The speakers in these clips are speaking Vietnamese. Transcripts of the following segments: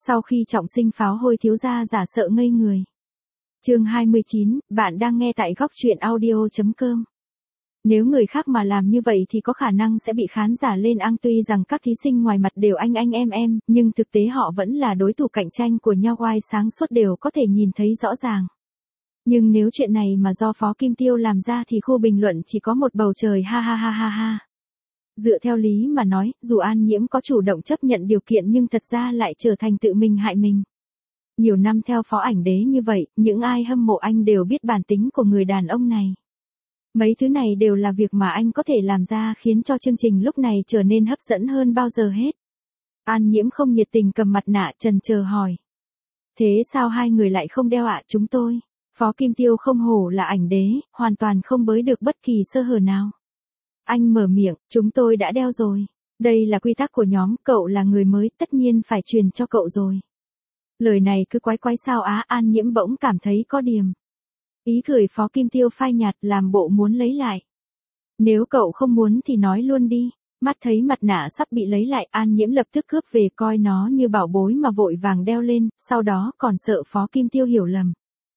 Sau khi trọng sinh pháo hôi thiếu gia giả sợ ngây người. Chương 29, bạn đang nghe tại góc truyện audio.com. Nếu người khác mà làm như vậy thì có khả năng sẽ bị khán giả lên ăng, tuy rằng các thí sinh ngoài mặt đều anh em, nhưng thực tế họ vẫn là đối thủ cạnh tranh của nhau, ai sáng suốt đều có thể nhìn thấy rõ ràng. Nhưng nếu chuyện này mà do Phó Kim Tiêu làm ra thì khu bình luận chỉ có một bầu trời ha ha ha ha ha. Dựa theo lý mà nói, dù An Nhiễm có chủ động chấp nhận điều kiện nhưng thật ra lại trở thành tự mình hại mình. Nhiều năm theo Phó Ảnh Đế như vậy, những ai hâm mộ anh đều biết bản tính của người đàn ông này. Mấy thứ này đều là việc mà anh có thể làm ra khiến cho chương trình lúc này trở nên hấp dẫn hơn bao giờ hết. An Nhiễm không nhiệt tình cầm mặt nạ chần chờ hỏi. Thế sao hai người lại không đeo ạ? Chúng tôi. Phó Kim Tiêu không hổ là ảnh đế, hoàn toàn không bới được bất kỳ sơ hở nào. Anh mở miệng, chúng tôi đã đeo rồi. Đây là quy tắc của nhóm, cậu là người mới, tất nhiên phải truyền cho cậu rồi. Lời này cứ quái quái sao á? An Nhiễm bỗng cảm thấy có điểm. Ý cười Phó Kim Tiêu phai nhạt, làm bộ muốn lấy lại. Nếu cậu không muốn thì nói luôn đi. Mắt thấy mặt nạ sắp bị lấy lại, An Nhiễm lập tức cướp về, coi nó như bảo bối mà vội vàng đeo lên, sau đó còn sợ Phó Kim Tiêu hiểu lầm.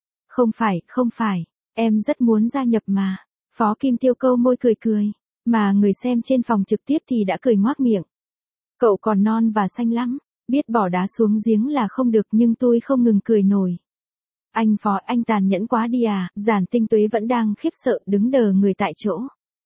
Không phải, em rất muốn gia nhập mà. Phó Kim Tiêu câu môi cười, mà người xem trên phòng trực tiếp thì đã cười ngoác miệng. Cậu còn non và xanh lắm, biết bỏ đá xuống giếng là không được, nhưng tôi không ngừng cười nổi. Anh Phó, anh tàn nhẫn quá đi à? Giản Tinh Tuế vẫn đang khiếp sợ đứng đờ người tại chỗ.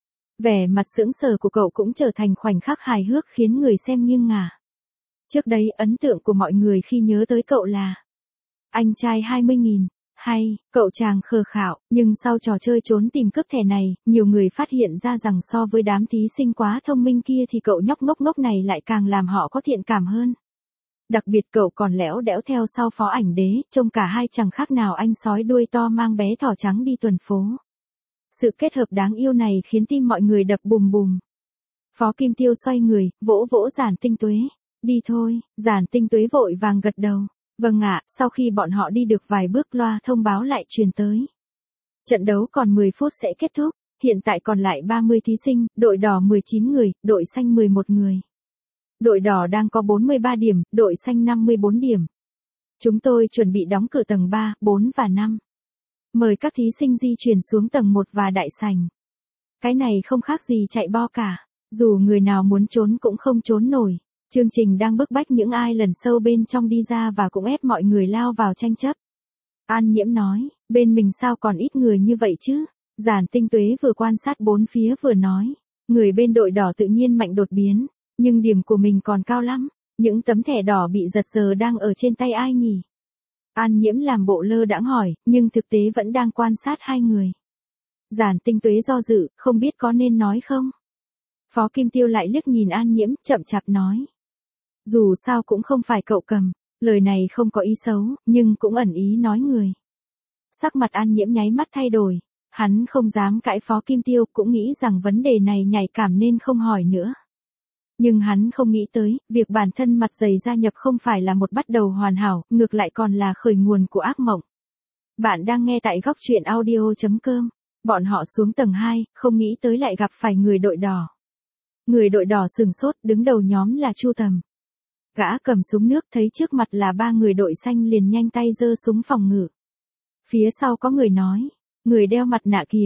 Vẻ mặt sững sờ của cậu cũng trở thành khoảnh khắc hài hước khiến người xem nghiêng ngả. Trước đây ấn tượng của mọi người khi nhớ tới cậu là anh trai 20.000, hay cậu chàng khờ khạo, nhưng sau trò chơi trốn tìm cướp thẻ này, nhiều người phát hiện ra rằng so với đám thí sinh quá thông minh kia thì cậu nhóc ngốc này lại càng làm họ có thiện cảm hơn. Đặc biệt cậu còn lẽo đẽo theo sau Phó Ảnh Đế, trông cả hai chẳng khác nào anh sói đuôi to mang bé thỏ trắng đi tuần phố. Sự kết hợp đáng yêu này khiến tim mọi người đập bùm bùm. Phó Kim Tiêu xoay người, vỗ vỗ Giản Tinh Tuế. Đi thôi. Giản Tinh Tuế vội vàng gật đầu. Vâng ạ. Sau khi bọn họ đi được vài bước, loa thông báo lại truyền tới. Trận đấu còn 10 phút sẽ kết thúc, hiện tại còn lại 30 thí sinh, đội đỏ 19 người, đội xanh 11 người. Đội đỏ đang có 43 điểm, đội xanh 54 điểm. Chúng tôi chuẩn bị đóng cửa tầng 3, 4 và 5. Mời các thí sinh di chuyển xuống tầng 1 và đại sảnh. Cái này không khác gì chạy bo cả, dù người nào muốn trốn cũng không trốn nổi. Chương trình đang bức bách những ai lần sâu bên trong đi ra và cũng ép mọi người lao vào tranh chấp. An Nhiễm nói, bên mình sao còn ít người như vậy chứ? Giản Tinh Tuế vừa quan sát bốn phía vừa nói, người bên đội đỏ tự nhiên mạnh đột biến, nhưng điểm của mình còn cao lắm. Những tấm thẻ đỏ bị giật giờ đang ở trên tay ai nhỉ? An Nhiễm làm bộ lơ đãng hỏi, nhưng thực tế vẫn đang quan sát hai người. Giản Tinh Tuế do dự, không biết có nên nói không? Phó Kim Tiêu lại liếc nhìn An Nhiễm, chậm chạp nói. Dù sao cũng không phải cậu cầm, lời này không có ý xấu, nhưng cũng ẩn ý nói người. Sắc mặt An Nhiễm nháy mắt thay đổi, hắn không dám cãi Phó Kim Tiêu, cũng nghĩ rằng vấn đề này nhạy cảm nên không hỏi nữa. Nhưng hắn không nghĩ tới, việc bản thân mặt dày gia nhập không phải là một bắt đầu hoàn hảo, ngược lại còn là khởi nguồn của ác mộng. Bạn đang nghe tại góc truyện audio.com. Bọn họ xuống tầng 2, không nghĩ tới lại gặp phải người đội đỏ. Người đội đỏ sừng sốt, đứng đầu nhóm là Chu Tầm. Gã cầm súng nước, thấy trước mặt là ba người đội xanh liền nhanh tay giơ súng phòng ngự. Phía sau có người nói, người đeo mặt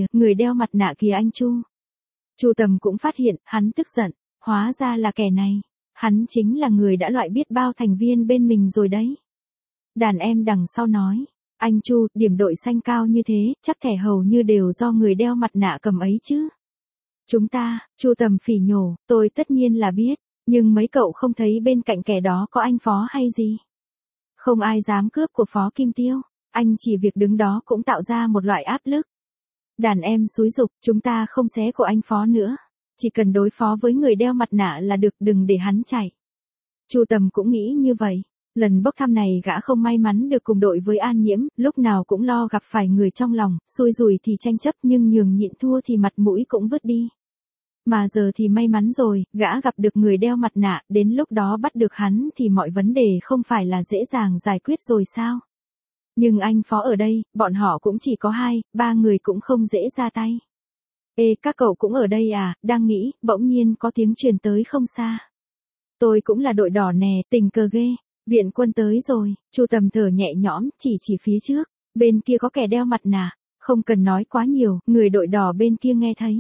nạ kìa anh Chu. Chu Tầm cũng phát hiện, hắn tức giận, hóa ra là kẻ này. Hắn chính là người đã loại biết bao thành viên bên mình rồi đấy. Đàn em đằng sau nói, anh Chu, điểm đội xanh cao như thế, chắc thẻ hầu như đều do người đeo mặt nạ cầm ấy chứ. Chúng ta, Chu Tầm phỉ nhổ, tôi tất nhiên là biết, nhưng mấy cậu không thấy bên cạnh kẻ đó có anh Phó hay gì? Không ai dám cướp của Phó Kim Tiêu, anh chỉ việc đứng đó cũng tạo ra một loại áp lực. Đàn em xúi giục, chúng ta không xé của anh Phó nữa, chỉ cần đối phó với người đeo mặt nạ là được, đừng để hắn chạy. Chu Tầm cũng nghĩ như vậy. Lần bốc thăm này gã không may mắn được cùng đội với An Nhiễm, lúc nào cũng lo gặp phải người trong lòng, xui rủi thì tranh chấp nhưng nhường nhịn thua thì mặt mũi cũng vứt đi. Mà giờ thì may mắn rồi, gã gặp được người đeo mặt nạ, đến lúc đó bắt được hắn thì mọi vấn đề không phải là dễ dàng giải quyết rồi sao? Nhưng anh Phó ở đây, bọn họ cũng chỉ có 2-3 người cũng không dễ ra tay. Ê, các cậu cũng ở đây à? Đang nghĩ, bỗng nhiên có tiếng truyền tới không xa. Tôi cũng là đội đỏ nè, tình cờ ghê. Viện quân tới rồi, Chu Tầm thở nhẹ nhõm, chỉ phía trước, bên kia có kẻ đeo mặt nạ, không cần nói quá nhiều, người đội đỏ bên kia nghe thấy.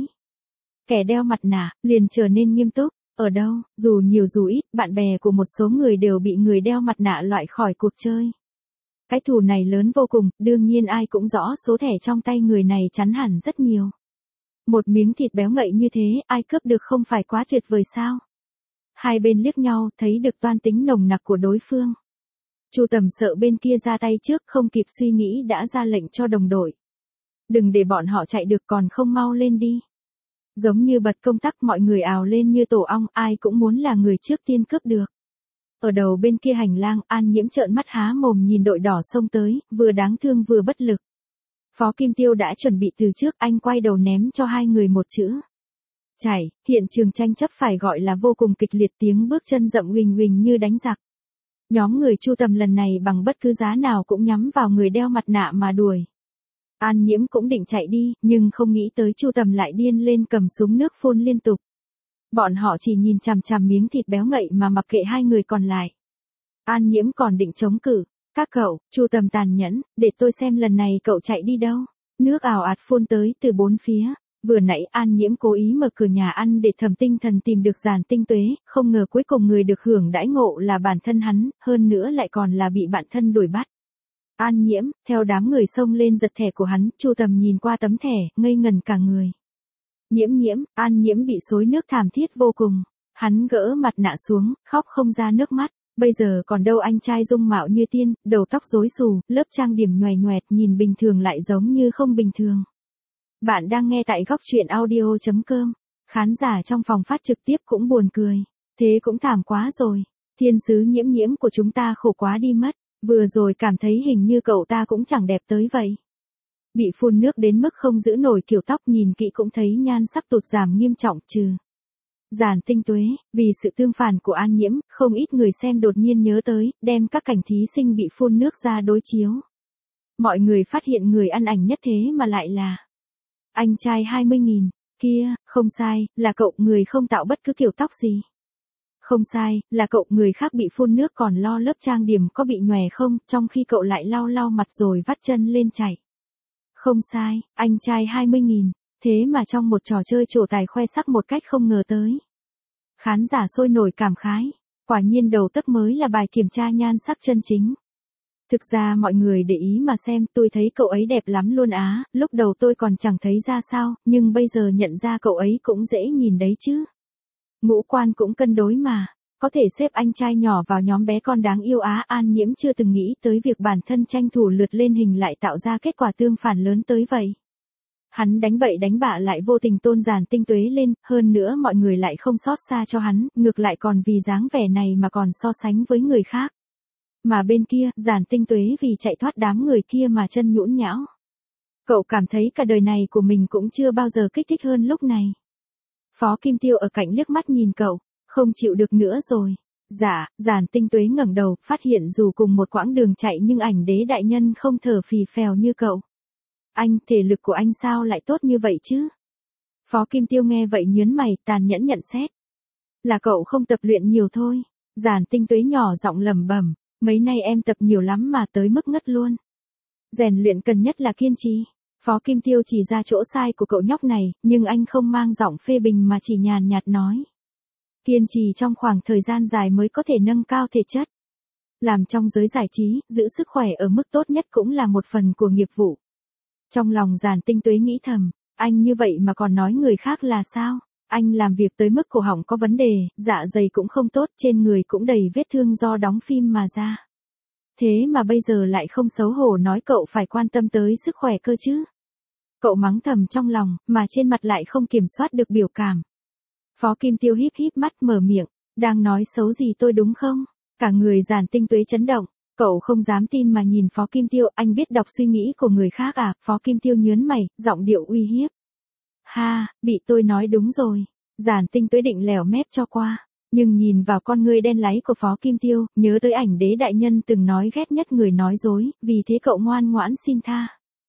Kẻ đeo mặt nạ, liền trở nên nghiêm túc, ở đâu, dù nhiều dù ít, bạn bè của một số người đều bị người đeo mặt nạ loại khỏi cuộc chơi. Cái thù này lớn vô cùng, đương nhiên ai cũng rõ số thẻ trong tay người này chắn hẳn rất nhiều. Một miếng thịt béo ngậy như thế, ai cướp được không phải quá tuyệt vời sao? Hai bên liếc nhau, thấy được toan tính nồng nặc của đối phương. Chu Tầm sợ bên kia ra tay trước, không kịp suy nghĩ đã ra lệnh cho đồng đội. Đừng để bọn họ chạy được, còn không mau lên đi. Giống như bật công tắc, mọi người ào lên như tổ ong, ai cũng muốn là người trước tiên cướp được. Ở đầu bên kia hành lang, An Nhiễm trợn mắt há mồm nhìn đội đỏ xông tới, vừa đáng thương vừa bất lực. Phó Kim Tiêu đã chuẩn bị từ trước, anh quay đầu ném cho hai người một chữ. Chảy, hiện trường tranh chấp phải gọi là vô cùng kịch liệt, tiếng bước chân rậm huỳnh huỳnh như đánh giặc. Nhóm người Chu Tầm lần này bằng bất cứ giá nào cũng nhắm vào người đeo mặt nạ mà đuổi. An Nhiễm cũng định chạy đi, nhưng không nghĩ tới Chu Tầm lại điên lên cầm súng nước phun liên tục. Bọn họ chỉ nhìn chằm chằm miếng thịt béo ngậy mà mặc kệ hai người còn lại. An Nhiễm còn định chống cự. Các cậu, Chu Tầm tàn nhẫn, để tôi xem lần này cậu chạy đi đâu. Nước ào ạt phun tới từ bốn phía. Vừa nãy An Nhiễm cố ý mở cửa nhà ăn để Thẩm Tinh Thần tìm được Giản Tinh Tuế, không ngờ cuối cùng người được hưởng đãi ngộ là bản thân hắn, hơn nữa lại còn là bị bạn thân đuổi bắt. An Nhiễm, theo đám người xông lên giật thẻ của hắn, Chu Tầm nhìn qua tấm thẻ, ngây ngần cả người. Nhiễm, An Nhiễm bị xối nước thảm thiết vô cùng. Hắn gỡ mặt nạ xuống, khóc không ra nước mắt. Bây giờ còn đâu anh trai dung mạo như tiên, đầu tóc rối xù, lớp trang điểm nhoẻn nhoẹt, nhìn bình thường lại giống như không bình thường. Bạn đang nghe tại góc truyện audio.com. Khán giả trong phòng phát trực tiếp cũng buồn cười. Thế cũng thảm quá rồi. Thiên sứ Nhiễm của chúng ta khổ quá đi mất. Vừa rồi cảm thấy hình như cậu ta cũng chẳng đẹp tới vậy. Bị phun nước đến mức không giữ nổi kiểu tóc, nhìn kỹ cũng thấy nhan sắc tụt giảm nghiêm trọng trừ. Giản Tinh Tuế, vì sự tương phản của An Nhiễm, không ít người xem đột nhiên nhớ tới, đem các cảnh thí sinh bị phun nước ra đối chiếu. Mọi người phát hiện người ăn ảnh nhất thế mà lại là anh trai 20.000, kia, không sai, là cậu, người không tạo bất cứ kiểu tóc gì. Không sai, là cậu, người khác bị phun nước còn lo lớp trang điểm có bị nhòe không, trong khi cậu lại lau lau mặt rồi vắt chân lên chạy. Không sai, anh trai 20.000, thế mà trong một trò chơi trổ tài khoe sắc một cách không ngờ tới. Khán giả sôi nổi cảm khái, quả nhiên đầu tấc mới là bài kiểm tra nhan sắc chân chính. Thực ra mọi người để ý mà xem, tôi thấy cậu ấy đẹp lắm luôn á, lúc đầu tôi còn chẳng thấy ra sao, nhưng bây giờ nhận ra cậu ấy cũng dễ nhìn đấy chứ. Ngũ quan cũng cân đối mà, có thể xếp anh trai nhỏ vào nhóm bé con đáng yêu á. An Nhiễm chưa từng nghĩ tới việc bản thân tranh thủ lượt lên hình lại tạo ra kết quả tương phản lớn tới vậy. Hắn đánh bậy đánh bạ lại vô tình tôn Giản Tinh Tuế lên, hơn nữa mọi người lại không xót xa cho hắn, ngược lại còn vì dáng vẻ này mà còn so sánh với người khác. Mà bên kia, Giản Tinh Tuế vì chạy thoát đám người kia mà chân nhũn nhão. Cậu cảm thấy cả đời này của mình cũng chưa bao giờ kích thích hơn lúc này. Phó Kim Tiêu ở cạnh liếc mắt nhìn cậu, không chịu được nữa rồi. Dạ, Giản Tinh Tuế ngẩng đầu, phát hiện dù cùng một quãng đường chạy nhưng ảnh đế đại nhân không thở phì phèo như cậu. Anh, thể lực của anh sao lại tốt như vậy chứ? Phó Kim Tiêu nghe vậy nhớn mày, tàn nhẫn nhận xét. Là cậu không tập luyện nhiều thôi. Giản Tinh Tuế nhỏ giọng lẩm bẩm, mấy nay em tập nhiều lắm mà tới mức ngất luôn. Rèn luyện cần nhất là kiên trì. Phó Kim Tiêu chỉ ra chỗ sai của cậu nhóc này, nhưng anh không mang giọng phê bình mà chỉ nhàn nhạt nói. Kiên trì trong khoảng thời gian dài mới có thể nâng cao thể chất. Làm trong giới giải trí, giữ sức khỏe ở mức tốt nhất cũng là một phần của nghiệp vụ. Trong lòng Giản Tinh Tuế nghĩ thầm, anh như vậy mà còn nói người khác là sao? Anh làm việc tới mức cổ họng có vấn đề, dạ dày cũng không tốt, trên người cũng đầy vết thương do đóng phim mà ra. Thế mà bây giờ lại không xấu hổ nói cậu phải quan tâm tới sức khỏe cơ chứ. Cậu mắng thầm trong lòng, mà trên mặt lại không kiểm soát được biểu cảm. Phó Kim Tiêu híp híp mắt mở miệng, đang nói xấu gì tôi đúng không? Cả người Giản Tinh Tuế chấn động, cậu không dám tin mà nhìn Phó Kim Tiêu, anh biết đọc suy nghĩ của người khác à? Phó Kim Tiêu nhớn mày, giọng điệu uy hiếp. Ha, bị tôi nói đúng rồi. Giản Tinh Tuế định lèo mép cho qua, nhưng nhìn vào con ngươi đen láy của Phó Kim Tiêu, nhớ tới ảnh đế đại nhân từng nói ghét nhất người nói dối, vì thế cậu ngoan ngoãn xin tha.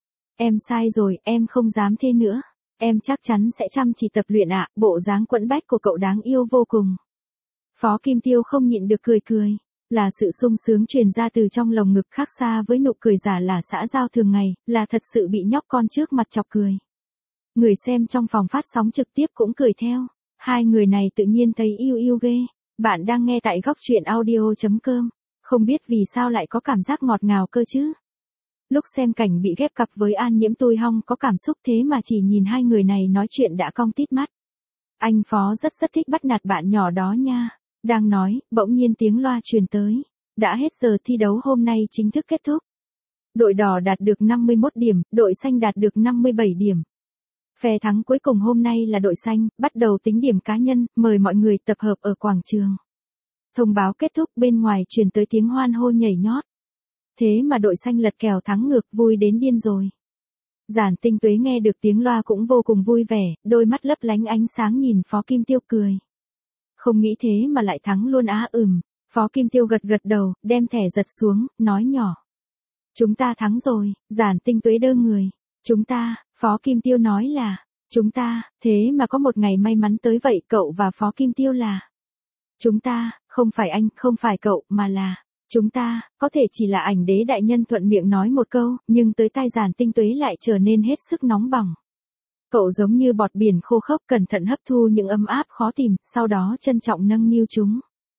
Em sai rồi, em không dám thế nữa. Em chắc chắn sẽ chăm chỉ tập luyện ạ. Bộ dáng quẫn bách của cậu đáng yêu vô cùng. Phó Kim Tiêu không nhịn được cười cười. Là sự sung sướng truyền ra từ trong lồng ngực, khác xa với nụ cười giả là xã giao thường ngày, là thật sự bị nhóc con trước mặt chọc cười. Người xem trong phòng phát sóng trực tiếp cũng cười theo. Hai người này tự nhiên thấy yêu yêu ghê. Bạn đang nghe tại góc truyện audio.com. Không biết vì sao lại có cảm giác ngọt ngào cơ chứ. Lúc xem cảnh bị ghép cặp với An Nhiễm tôi hong có cảm xúc, thế mà chỉ nhìn hai người này nói chuyện đã cong tít mắt. Anh Phó rất thích bắt nạt bạn nhỏ đó nha. Đang nói, bỗng nhiên tiếng loa truyền tới. Đã hết giờ thi đấu, hôm nay chính thức kết thúc. Đội đỏ đạt được 51 điểm, đội xanh đạt được 57 điểm. Phe thắng cuối cùng hôm nay là đội xanh, bắt đầu tính điểm cá nhân, mời mọi người tập hợp ở quảng trường. Thông báo kết thúc, bên ngoài truyền tới tiếng hoan hô nhảy nhót. Thế mà đội xanh lật kèo thắng ngược, vui đến điên rồi. Giản Tinh Tuế nghe được tiếng loa cũng vô cùng vui vẻ, đôi mắt lấp lánh ánh sáng nhìn Phó Kim Tiêu cười. Không nghĩ thế mà lại thắng luôn á. Phó Kim Tiêu gật đầu, đem thẻ giật xuống, nói nhỏ. Chúng ta thắng rồi. Giản Tinh Tuế đơ người. Chúng ta, Phó Kim Tiêu nói là, chúng ta, thế mà có một ngày may mắn tới vậy. Cậu và Phó Kim Tiêu là, chúng ta, không phải anh, không phải cậu, mà là, chúng ta, có thể chỉ là Ảnh Đế đại nhân thuận miệng nói một câu, nhưng tới tai Giản Tinh Tuế lại trở nên hết sức nóng bỏng. Cậu giống như bọt biển khô khốc, cẩn thận hấp thu những ấm áp khó tìm, sau đó trân trọng nâng niu chúng.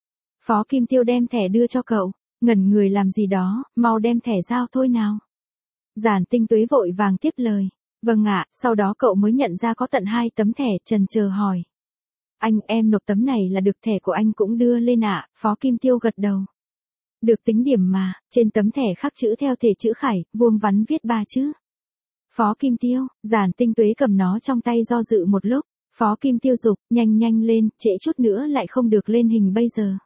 Phó Kim Tiêu đem thẻ đưa cho cậu, ngẩn người làm gì đó, mau đem thẻ giao thôi nào. Giản Tinh Tuế vội vàng tiếp lời, vâng ạ, sau đó cậu mới nhận ra có tận 2 tấm thẻ, chần chờ hỏi. Anh, em nộp tấm này là được, thẻ của anh cũng đưa lên ạ. Phó Kim Tiêu gật đầu. Được tính điểm mà, trên tấm thẻ khắc chữ theo thể chữ khải, vuông vắn viết 3 chữ. Phó Kim Tiêu. Giản Tinh Tuế cầm nó trong tay do dự một lúc. Phó Kim Tiêu giục, nhanh lên, trễ chút nữa lại không được lên hình bây giờ.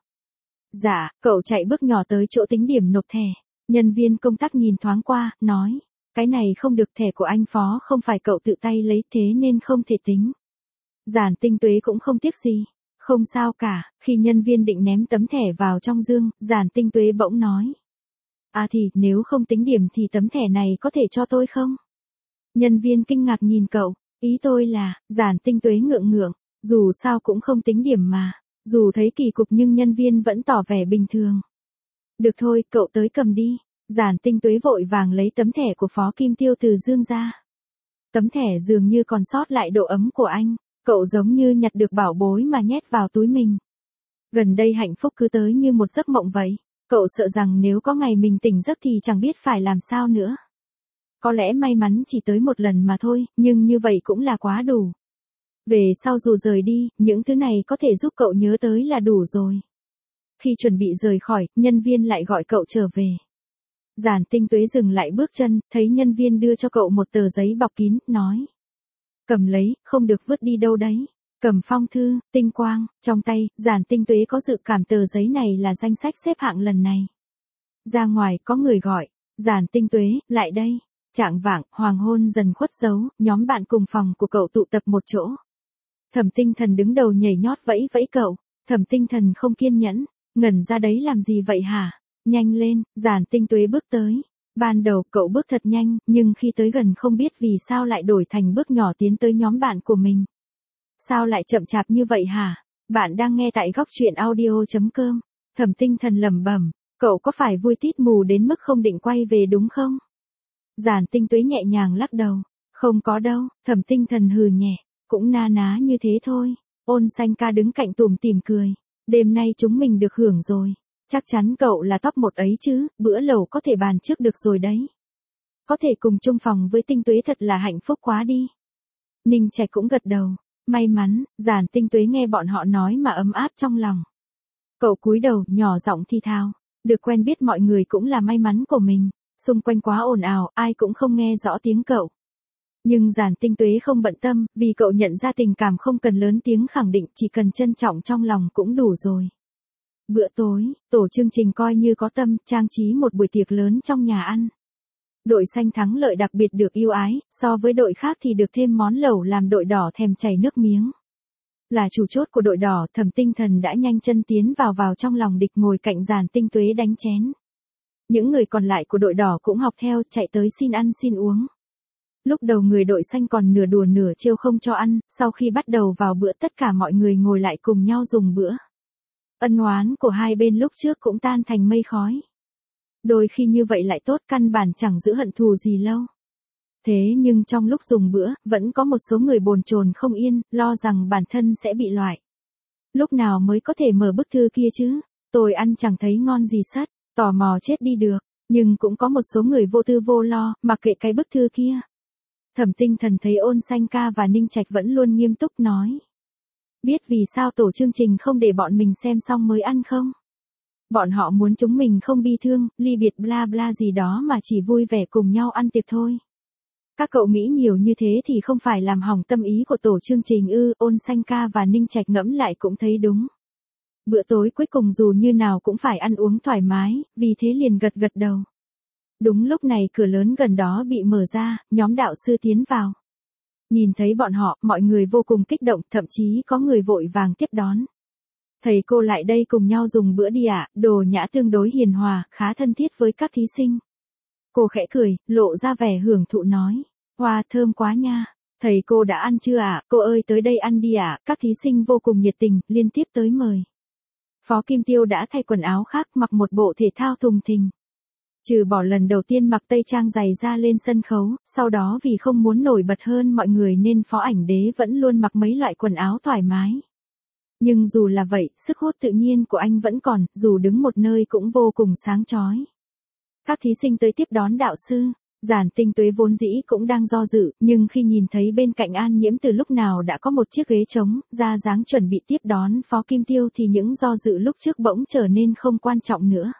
Dạ, cậu chạy bước nhỏ tới chỗ tính điểm nộp thẻ. Nhân viên công tác nhìn thoáng qua, nói. Cái này không được, thẻ của anh Phó không phải cậu tự tay lấy, thế nên không thể tính. Giản Tinh Tuế cũng không tiếc gì. Không sao cả. Khi nhân viên định ném tấm thẻ vào trong dương, Giản Tinh Tuế bỗng nói. Thì, nếu không tính điểm thì tấm thẻ này có thể cho tôi không? Nhân viên kinh ngạc nhìn cậu. Ý tôi là, Giản Tinh Tuế ngượng, dù sao cũng không tính điểm mà. Dù thấy kỳ cục nhưng nhân viên vẫn tỏ vẻ bình thường. Được thôi, cậu tới cầm đi. Giản Tinh Tuế vội vàng lấy tấm thẻ của Phó Kim Tiêu từ dương ra. Tấm thẻ dường như còn sót lại độ ấm của anh. Cậu giống như nhặt được bảo bối mà nhét vào túi mình. Gần đây hạnh phúc cứ tới như một giấc mộng vậy. Cậu sợ rằng nếu có ngày mình tỉnh giấc thì chẳng biết phải làm sao nữa. Có lẽ may mắn chỉ tới một lần mà thôi, nhưng như vậy cũng là quá đủ. Về sau dù rời đi, những thứ này có thể giúp cậu nhớ tới là đủ rồi. Khi chuẩn bị rời khỏi, nhân viên lại gọi cậu trở về. Giản Tinh Tuế dừng lại bước chân, thấy nhân viên đưa cho cậu một tờ giấy bọc kín, nói. Cầm lấy, không được vứt đi đâu đấy. Cầm phong thư, tinh quang, trong tay, Giản Tinh Tuế có dự cảm tờ giấy này là danh sách xếp hạng lần này. Ra ngoài, có người gọi. Giản Tinh Tuế, lại đây. Chạng vạng, hoàng hôn dần khuất dấu, nhóm bạn cùng phòng của cậu tụ tập một chỗ. Thẩm Tinh Thần đứng đầu nhảy nhót vẫy cậu. Thẩm Tinh Thần không kiên nhẫn, ngẩn ra đấy làm gì vậy hả? Nhanh lên. Giản Tinh Tuế bước tới. Ban đầu cậu bước thật nhanh, nhưng khi tới gần không biết vì sao lại đổi thành bước nhỏ tiến tới nhóm bạn của mình. Sao lại chậm chạp như vậy hả? Bạn đang nghe tại góc truyện audio.com. Thẩm Tinh Thần lẩm bẩm, cậu có phải vui tít mù đến mức không định quay về đúng không? Giản Tinh Tuế nhẹ nhàng lắc đầu. Không có đâu. Thẩm Tinh Thần hừ nhẹ. Cũng na ná như thế thôi. Ôn Xanh ca đứng cạnh tủm tỉm cười. Đêm nay chúng mình được hưởng rồi. Chắc chắn cậu là top 1 ấy chứ, bữa lẩu có thể bàn trước được rồi đấy. Có thể cùng chung phòng với Tinh Tuế thật là hạnh phúc quá đi. Ninh Trạch cũng gật đầu. May mắn. Giản Tinh Tuế nghe bọn họ nói mà ấm áp trong lòng. Cậu cúi đầu, nhỏ giọng thì thào. Được quen biết mọi người cũng là may mắn của mình. Xung quanh quá ồn ào, ai cũng không nghe rõ tiếng cậu. Nhưng Giản Tinh Tuế không bận tâm, vì cậu nhận ra tình cảm không cần lớn tiếng khẳng định, chỉ cần trân trọng trong lòng cũng đủ rồi. Bữa tối, tổ chương trình coi như có tâm, trang trí một buổi tiệc lớn trong nhà ăn. Đội xanh thắng lợi đặc biệt được yêu ái, so với đội khác thì được thêm món lẩu làm đội đỏ thèm chảy nước miếng. Là chủ chốt của đội đỏ, Thẩm Tinh Thần đã nhanh chân tiến vào trong lòng địch, ngồi cạnh Giản Tinh Tuế đánh chén. Những người còn lại của đội đỏ cũng học theo, chạy tới xin ăn xin uống. Lúc đầu người đội xanh còn nửa đùa nửa trêu không cho ăn, sau khi bắt đầu vào bữa tất cả mọi người ngồi lại cùng nhau dùng bữa. Ân oán của hai bên lúc trước cũng tan thành mây khói. Đôi khi như vậy lại tốt, căn bản chẳng giữ hận thù gì lâu. Thế nhưng trong lúc dùng bữa, vẫn có một số người bồn chồn không yên, lo rằng bản thân sẽ bị loại. Lúc nào mới có thể mở bức thư kia chứ? Tôi ăn chẳng thấy ngon gì sắt, tò mò chết đi được. Nhưng cũng có một số người vô tư vô lo, mặc kệ cái bức thư kia. Thẩm Tinh Thần thấy Ôn Xanh Ca và Ninh Trạch vẫn luôn nghiêm túc nói. Biết vì sao tổ chương trình không để bọn mình xem xong mới ăn không? Bọn họ muốn chúng mình không bi thương, ly biệt bla bla gì đó mà chỉ vui vẻ cùng nhau ăn tiệc thôi. Các cậu nghĩ nhiều như thế thì không phải làm hỏng tâm ý của tổ chương trình ư? Ôn Xanh Ca và Ninh Trạch ngẫm lại cũng thấy đúng. Bữa tối cuối cùng dù như nào cũng phải ăn uống thoải mái, vì thế liền gật gật đầu. Đúng lúc này cửa lớn gần đó bị mở ra, nhóm đạo sư tiến vào. Nhìn thấy bọn họ, mọi người vô cùng kích động, thậm chí có người vội vàng tiếp đón. Thầy cô lại đây cùng nhau dùng bữa đi ạ, Đồ Nhã tương đối hiền hòa, khá thân thiết với các thí sinh. Cô khẽ cười, lộ ra vẻ hưởng thụ nói. Hoa thơm quá nha. Thầy cô đã ăn chưa ạ? Cô ơi tới đây ăn đi ạ. Các thí sinh vô cùng nhiệt tình, liên tiếp tới mời. Phó Kim Tiêu đã thay quần áo khác, mặc một bộ thể thao thùng thình. Trừ bỏ lần đầu tiên mặc tây trang dày ra lên sân khấu, sau đó vì không muốn nổi bật hơn mọi người nên Phó Ảnh Đế vẫn luôn mặc mấy loại quần áo thoải mái. Nhưng dù là vậy, sức hút tự nhiên của anh vẫn còn, dù đứng một nơi cũng vô cùng sáng chói. Các thí sinh tới tiếp đón đạo sư, Giản Tinh Tuế vốn dĩ cũng đang do dự, nhưng khi nhìn thấy bên cạnh An Nhiễm từ lúc nào đã có một chiếc ghế trống, ra dáng chuẩn bị tiếp đón Phó Kim Tiêu thì những do dự lúc trước bỗng trở nên không quan trọng nữa.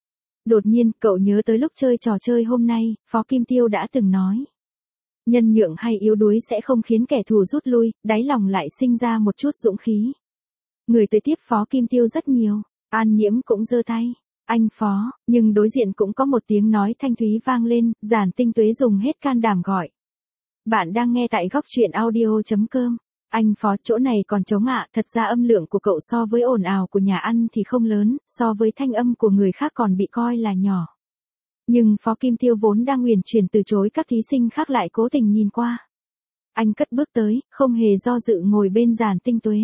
Đột nhiên, cậu nhớ tới lúc chơi trò chơi hôm nay, Phó Kim Tiêu đã từng nói. Nhân nhượng hay yếu đuối sẽ không khiến kẻ thù rút lui, đáy lòng lại sinh ra một chút dũng khí. Người tới tiếp Phó Kim Tiêu rất nhiều, An Nhiễm cũng giơ tay. Anh Phó, nhưng đối diện cũng có một tiếng nói thanh thúy vang lên, Giản Tinh Tuế dùng hết can đảm gọi. Bạn đang nghe tại góc truyện audio.com. Anh Phó, chỗ này còn trống ạ, thật ra âm lượng của cậu so với ồn ào của nhà ăn thì không lớn, so với thanh âm của người khác còn bị coi là nhỏ. Nhưng Phó Kim Tiêu vốn đang uyển chuyển từ chối các thí sinh khác lại cố tình nhìn qua. Anh cất bước tới, không hề do dự ngồi bên Giản Tinh Tuế.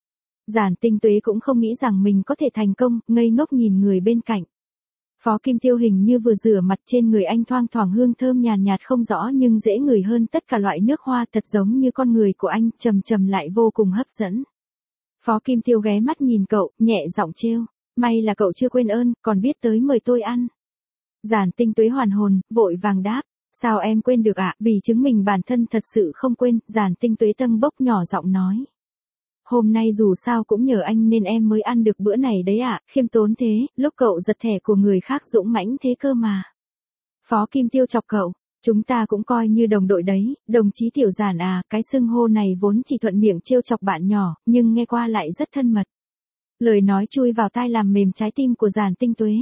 Giản Tinh Tuế cũng không nghĩ rằng mình có thể thành công, ngây ngốc nhìn người bên cạnh. Phó Kim Tiêu hình như vừa rửa mặt, trên người anh thoang thoảng hương thơm nhàn nhạt không rõ nhưng dễ ngửi hơn tất cả loại nước hoa, thật giống như con người của anh, trầm trầm lại vô cùng hấp dẫn. Phó Kim Tiêu ghé mắt nhìn cậu, nhẹ giọng trêu, may là cậu chưa quên ơn, còn biết tới mời tôi ăn. Giản Tinh Tuế hoàn hồn, vội vàng đáp, sao em quên được ạ? Vì chứng minh bản thân thật sự không quên, Giản Tinh Tuế tâng bốc nhỏ giọng nói. Hôm nay dù sao cũng nhờ anh nên em mới ăn được bữa này đấy ạ, khiêm tốn thế, lúc cậu giật thẻ của người khác dũng mãnh thế cơ mà. Phó Kim Tiêu chọc cậu, chúng ta cũng coi như đồng đội đấy, đồng chí Tiểu Giản à, cái xưng hô này vốn chỉ thuận miệng trêu chọc bạn nhỏ, nhưng nghe qua lại rất thân mật. Lời nói chui vào tai làm mềm trái tim của Giản Tinh Tuế.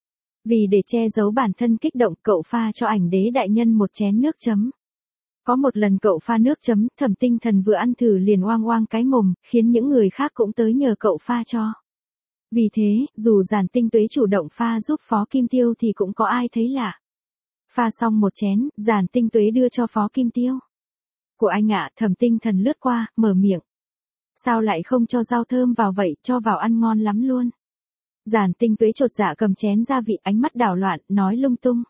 Vì để che giấu bản thân kích động, cậu pha cho Ảnh Đế đại nhân một chén nước chấm. Có một lần cậu pha nước chấm, Thẩm Tinh Thần vừa ăn thử liền oang oang cái mồm, khiến những người khác cũng tới nhờ cậu pha cho. Vì thế, dù Giản Tinh Tuế chủ động pha giúp Phó Kim Tiêu thì cũng có ai thấy lạ. Pha xong một chén, Giản Tinh Tuế đưa cho Phó Kim Tiêu. Của anh ạ, Thẩm Tinh Thần lướt qua, mở miệng. Sao lại không cho rau thơm vào vậy, cho vào ăn ngon lắm luôn. Giản Tinh Tuế chột dạ cầm chén gia vị, ánh mắt đảo loạn, nói lung tung.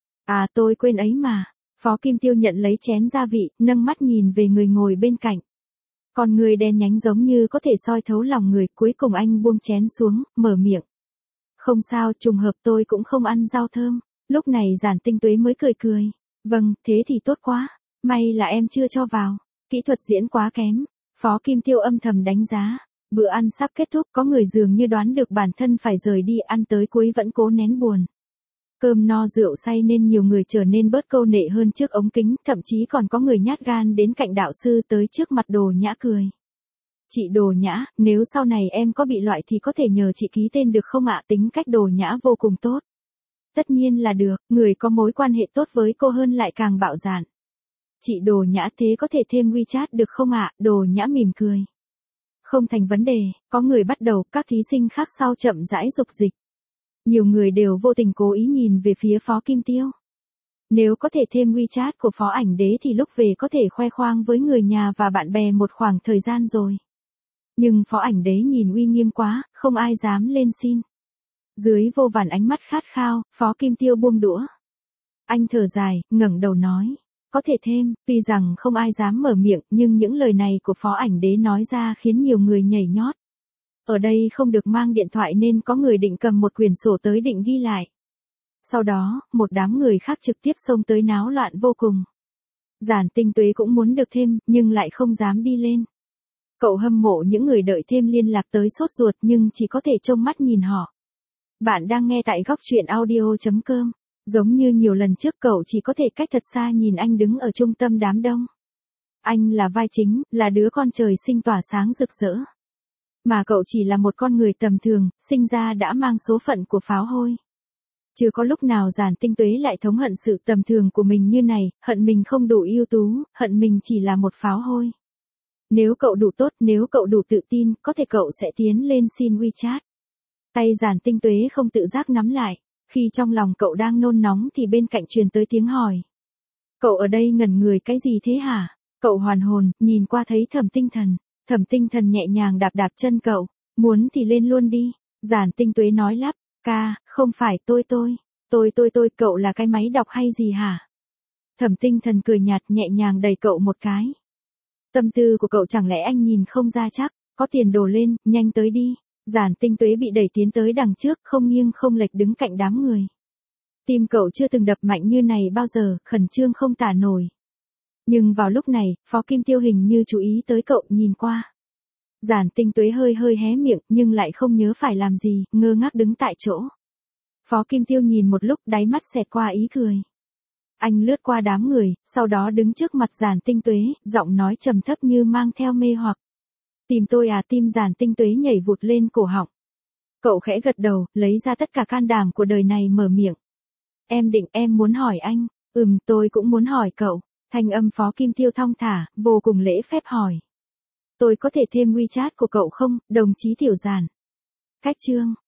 À tôi quên ấy mà. Phó Kim Tiêu nhận lấy chén gia vị, nâng mắt nhìn về người ngồi bên cạnh. Còn người đen nhánh giống như có thể soi thấu lòng người, cuối cùng anh buông chén xuống, mở miệng. Không sao, trùng hợp tôi cũng không ăn rau thơm. Lúc này Giản Tinh Tuế mới cười cười. Vâng, thế thì tốt quá. May là em chưa cho vào. Kỹ thuật diễn quá kém. Phó Kim Tiêu âm thầm đánh giá. Bữa ăn sắp kết thúc, có người dường như đoán được bản thân phải rời đi, ăn tới cuối vẫn cố nén buồn. Cơm no rượu say nên nhiều người trở nên bớt câu nệ hơn trước ống kính, thậm chí còn có người nhát gan đến cạnh đạo sư tới trước mặt Đồ Nhã cười. Chị Đồ Nhã, nếu sau này em có bị loại thì có thể nhờ chị ký tên được không ạ? Tính cách Đồ Nhã vô cùng tốt. Tất nhiên là được, người có mối quan hệ tốt với cô hơn lại càng bạo dạn. Chị Đồ Nhã thế có thể thêm WeChat được không ạ? Đồ Nhã mỉm cười. Không thành vấn đề, có người bắt đầu, các thí sinh khác sau chậm rãi dục dịch. Nhiều người đều vô tình cố ý nhìn về phía Phó Kim Tiêu. Nếu có thể thêm WeChat của Phó Ảnh Đế thì lúc về có thể khoe khoang với người nhà và bạn bè một khoảng thời gian rồi. Nhưng Phó Ảnh Đế nhìn uy nghiêm quá, không ai dám lên xin. Dưới vô vàn ánh mắt khát khao, Phó Kim Tiêu buông đũa. Anh thở dài, ngẩng đầu nói. Có thể thêm, tuy rằng không ai dám mở miệng, nhưng những lời này của Phó Ảnh Đế nói ra khiến nhiều người nhảy nhót. Ở đây không được mang điện thoại nên có người định cầm một quyển sổ tới định ghi lại. Sau đó, một đám người khác trực tiếp xông tới náo loạn vô cùng. Giản Tinh Tuế cũng muốn được thêm, nhưng lại không dám đi lên. Cậu hâm mộ những người đợi thêm liên lạc tới sốt ruột nhưng chỉ có thể trông mắt nhìn họ. Bạn đang nghe tại góc truyện audio.com. Giống như nhiều lần trước cậu chỉ có thể cách thật xa nhìn anh đứng ở trung tâm đám đông. Anh là vai chính, là đứa con trời sinh tỏa sáng rực rỡ. Mà cậu chỉ là một con người tầm thường, sinh ra đã mang số phận của pháo hôi. Chưa có lúc nào Giản Tinh Tuế lại thống hận sự tầm thường của mình như này, hận mình không đủ ưu tú, hận mình chỉ là một pháo hôi. Nếu cậu đủ tốt, nếu cậu đủ tự tin, có thể cậu sẽ tiến lên xin WeChat. Tay Giản Tinh Tuế không tự giác nắm lại. Khi trong lòng cậu đang nôn nóng thì bên cạnh truyền tới tiếng hỏi. Cậu ở đây ngẩn người cái gì thế hả? Cậu hoàn hồn, nhìn qua thấy Thẩm Tinh Thần. Thẩm Tinh Thần nhẹ nhàng đạp đạp chân cậu. Muốn thì lên luôn đi. Giản Tinh Tuế nói lắp. Ca, không phải tôi, cậu là cái máy đọc hay gì hả? Thẩm Tinh Thần cười nhạt nhẹ nhàng đẩy cậu một cái. Tâm tư của cậu chẳng lẽ anh nhìn không ra chắc, có tiền đổ lên, nhanh tới đi. Giản Tinh Tuế bị đẩy tiến tới đằng trước, không nghiêng không lệch đứng cạnh đám người. Tim cậu chưa từng đập mạnh như này bao giờ, khẩn trương không tả nổi. Nhưng vào lúc này, Phó Kim Tiêu hình như chú ý tới cậu, nhìn qua. Giản Tinh Tuế hơi hé miệng, nhưng lại không nhớ phải làm gì, ngơ ngác đứng tại chỗ. Phó Kim Tiêu nhìn một lúc, đáy mắt xẹt qua ý cười. Anh lướt qua đám người, sau đó đứng trước mặt Giản Tinh Tuế, giọng nói trầm thấp như mang theo mê hoặc. Tìm tôi à? Tim Giản Tinh Tuế nhảy vụt lên cổ họng. Cậu khẽ gật đầu, lấy ra tất cả can đảm của đời này mở miệng. Em muốn hỏi anh. Tôi cũng muốn hỏi cậu. Thanh âm Phó Kim Tiêu thong thả, vô cùng lễ phép hỏi. Tôi có thể thêm WeChat của cậu không, đồng chí Tiểu Giản? Cách chương.